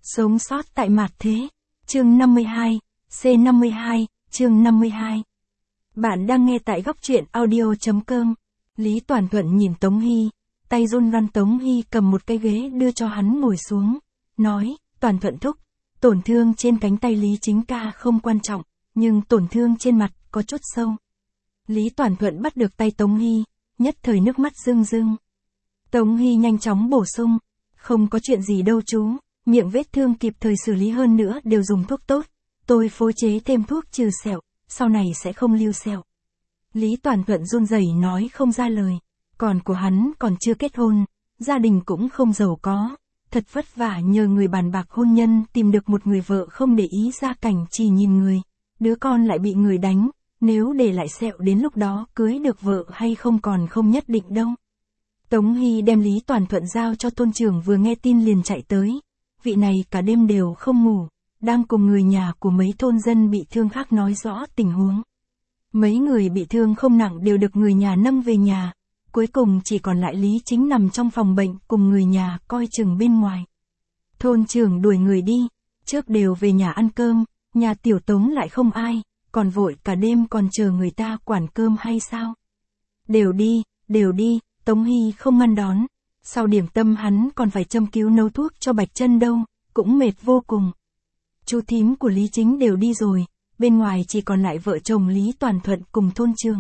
Sống sót tại mạt thế. Chương 52, C52, chương 52. Bạn đang nghe tại góc truyện audio.com. Lý Toàn Thuận nhìn Tống Hy, tay run run. Tống Hy cầm một cái ghế đưa cho hắn ngồi xuống, nói, Toàn Thuận thúc, tổn thương trên cánh tay Lý Chính ca không quan trọng, nhưng tổn thương trên mặt có chút sâu. Lý Toàn Thuận bắt được tay Tống Hy, nhất thời nước mắt rưng rưng. Tống Hy nhanh chóng bổ sung, không có chuyện gì đâu chú, miệng vết thương kịp thời xử lý, hơn nữa đều dùng thuốc tốt, tôi phối chế thêm thuốc trừ sẹo, sau này sẽ không lưu sẹo. Lý Toàn Thuận run rẩy nói không ra lời, còn của hắn còn chưa kết hôn, gia đình cũng không giàu có, thật vất vả nhờ người bàn bạc hôn nhân tìm được một người vợ không để ý gia cảnh, chỉ nhìn người, đứa con lại bị người đánh, nếu để lại sẹo đến lúc đó cưới được vợ hay không còn không nhất định đâu. Tống Hy đem Lý Toàn Thuận giao cho thôn trưởng, vừa nghe tin liền chạy tới. Vị này cả đêm đều không ngủ, đang cùng người nhà của mấy thôn dân bị thương khác nói rõ tình huống. Mấy người bị thương không nặng đều được người nhà nâng về nhà, cuối cùng chỉ còn lại Lý Chính nằm trong phòng bệnh cùng người nhà coi chừng bên ngoài. Thôn trưởng đuổi người đi, trước đều về nhà ăn cơm, nhà tiểu Tống lại không ai, còn vội cả đêm còn chờ người ta quản cơm hay sao? Đều đi, Tống Hy không ngăn đón. Sau điểm tâm hắn còn phải châm cứu nấu thuốc cho Bạch Chân đâu, cũng mệt vô cùng. Chú thím của Lý Chính đều đi rồi, bên ngoài chỉ còn lại vợ chồng Lý Toàn Thuận cùng thôn trưởng.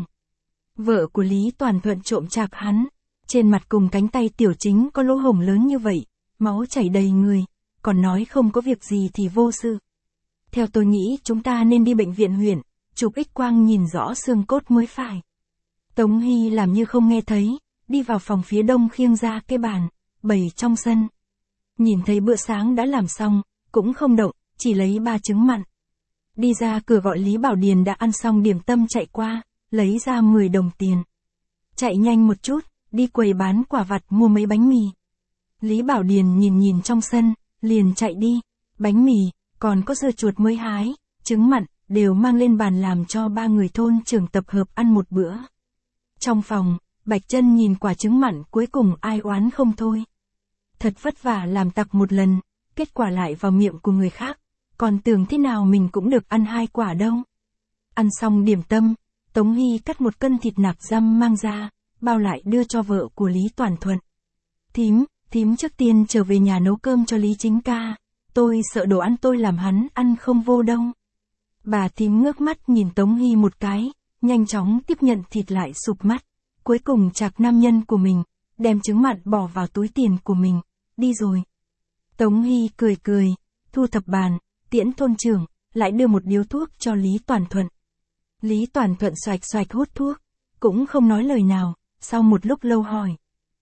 Vợ của Lý Toàn Thuận trộm chạc hắn, trên mặt cùng cánh tay tiểu Chính có lỗ hổng lớn như vậy, máu chảy đầy người, còn nói không có việc gì thì vô sự. Theo tôi nghĩ chúng ta nên đi bệnh viện huyện, chụp X-quang nhìn rõ xương cốt mới phải. Tống Hy làm như không nghe thấy, đi vào phòng phía đông khiêng ra cái bàn, bày trong sân. Nhìn thấy bữa sáng đã làm xong, cũng không động, chỉ lấy 3 trứng mặn. Đi ra cửa gọi Lý Bảo Điền đã ăn xong điểm tâm chạy qua, lấy ra 10 đồng tiền. Chạy nhanh một chút, đi quầy bán quả vặt mua mấy bánh mì. Lý Bảo Điền nhìn trong sân, liền chạy đi, bánh mì, còn có dưa chuột mới hái, trứng mặn, đều mang lên bàn làm cho 3 người thôn trưởng tập hợp ăn một bữa. Trong phòng, Bạch Chân nhìn quả trứng mặn cuối cùng ai oán không thôi. Thật vất vả làm tặc một lần, kết quả lại vào miệng của người khác, còn tưởng thế nào mình cũng được ăn 2 quả đâu. Ăn xong điểm tâm, Tống Hy cắt 1 cân thịt nạc dăm mang ra, bao lại đưa cho vợ của Lý Toàn Thuận. Thím trước tiên trở về nhà nấu cơm cho Lý Chính ca, tôi sợ đồ ăn tôi làm hắn ăn không vô đâu. Bà thím ngước mắt nhìn Tống Hy một cái, nhanh chóng tiếp nhận thịt lại sụp mắt. Cuối cùng chạc nam nhân của mình, đem trứng mặn bỏ vào túi tiền của mình, đi rồi. Tống Hy cười, thu thập bàn, tiễn thôn trưởng, lại đưa một điếu thuốc cho Lý Toàn Thuận. Lý Toàn Thuận xoạch hút thuốc, cũng không nói lời nào, sau một lúc lâu hỏi.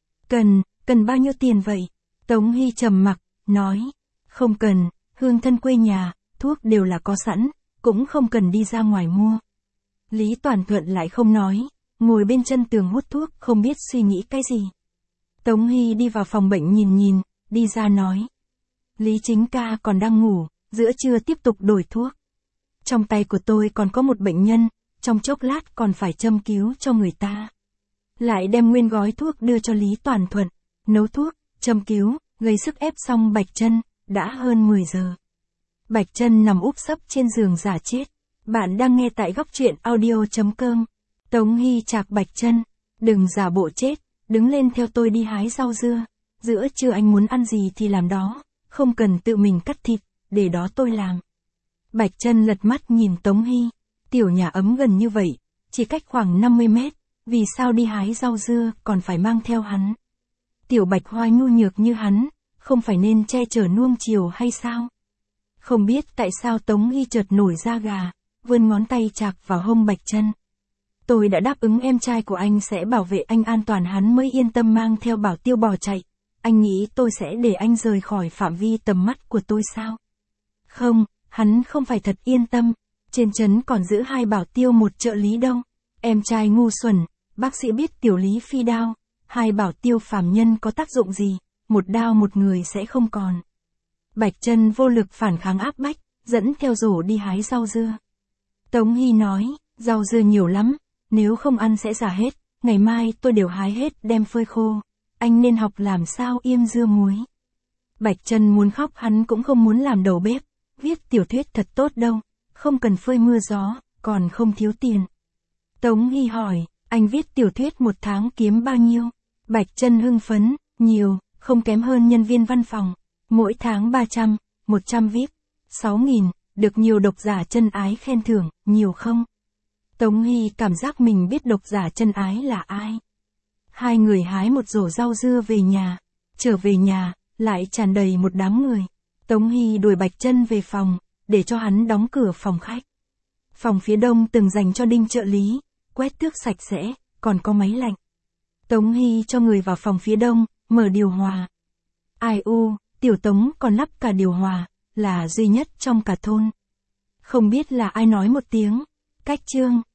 Cần bao nhiêu tiền vậy? Tống Hy trầm mặc, nói, không cần, hương thân quê nhà, thuốc đều là có sẵn, cũng không cần đi ra ngoài mua. Lý Toàn Thuận lại không nói. Ngồi bên chân tường hút thuốc, không biết suy nghĩ cái gì. Tống Hy đi vào phòng bệnh nhìn, đi ra nói. Lý Chính ca còn đang ngủ, giữa trưa tiếp tục đổi thuốc. Trong tay của tôi còn có một bệnh nhân, trong chốc lát còn phải châm cứu cho người ta. Lại đem nguyên gói thuốc đưa cho Lý Toàn Thuận, nấu thuốc, châm cứu, gây sức ép xong Bạch Chân, đã hơn 10 giờ. Bạch Chân nằm úp sấp trên giường giả chết. Bạn đang nghe tại góc truyện audio.com. Tống Hy chạc Bạch Chân, đừng giả bộ chết, đứng lên theo tôi đi hái rau dưa, giữa trưa anh muốn ăn gì thì làm đó, không cần tự mình cắt thịt, để đó tôi làm. Bạch Chân lật mắt nhìn Tống Hy, tiểu nhà ấm gần như vậy, chỉ cách khoảng 50 mét, vì sao đi hái rau dưa còn phải mang theo hắn? Tiểu Bạch Hoa nhu nhược như hắn, không phải nên che chở nuông chiều hay sao? Không biết tại sao Tống Hy chợt nổi da gà, vươn ngón tay chạc vào hông Bạch Chân. Tôi đã đáp ứng em trai của anh sẽ bảo vệ anh an toàn, hắn mới yên tâm mang theo Bảo Tiêu bỏ chạy. Anh nghĩ tôi sẽ để anh rời khỏi phạm vi tầm mắt của tôi sao? Không, hắn không phải thật yên tâm. Trên trấn còn giữ 2 Bảo Tiêu, 1 trợ lý đâu. Em trai ngu xuẩn, bác sĩ biết tiểu Lý phi đao. 2 Bảo Tiêu phàm nhân có tác dụng gì, 1 đao 1 người sẽ không còn. Bạch Chân vô lực phản kháng áp bách, dẫn theo rổ đi hái rau dưa. Tống Hy nói, rau dưa nhiều lắm. Nếu không ăn sẽ già hết, ngày mai tôi đều hái hết đem phơi khô. Anh nên học làm sao yêm dưa muối. Bạch Chân muốn khóc, hắn cũng không muốn làm đầu bếp. Viết tiểu thuyết thật tốt đâu, không cần phơi mưa gió, còn không thiếu tiền. Tống Hy hỏi, anh viết tiểu thuyết một tháng kiếm bao nhiêu? Bạch Chân hưng phấn, nhiều, không kém hơn nhân viên văn phòng. Mỗi tháng 300, 100 VIP, 6.000, được nhiều độc giả chân ái khen thưởng, nhiều không? Tống Hy cảm giác mình biết độc giả chân ái là ai. Hai người hái một rổ rau dưa về nhà. Trở về nhà, lại tràn đầy một đám người. Tống Hy đuổi Bạch Chân về phòng, để cho hắn đóng cửa phòng khách. Phòng phía đông từng dành cho Đinh trợ lý, quét tước sạch sẽ, còn có máy lạnh. Tống Hy cho người vào phòng phía đông, mở điều hòa. Ai u, tiểu Tống còn lắp cả điều hòa, là duy nhất trong cả thôn. Không biết là ai nói một tiếng, cách chương.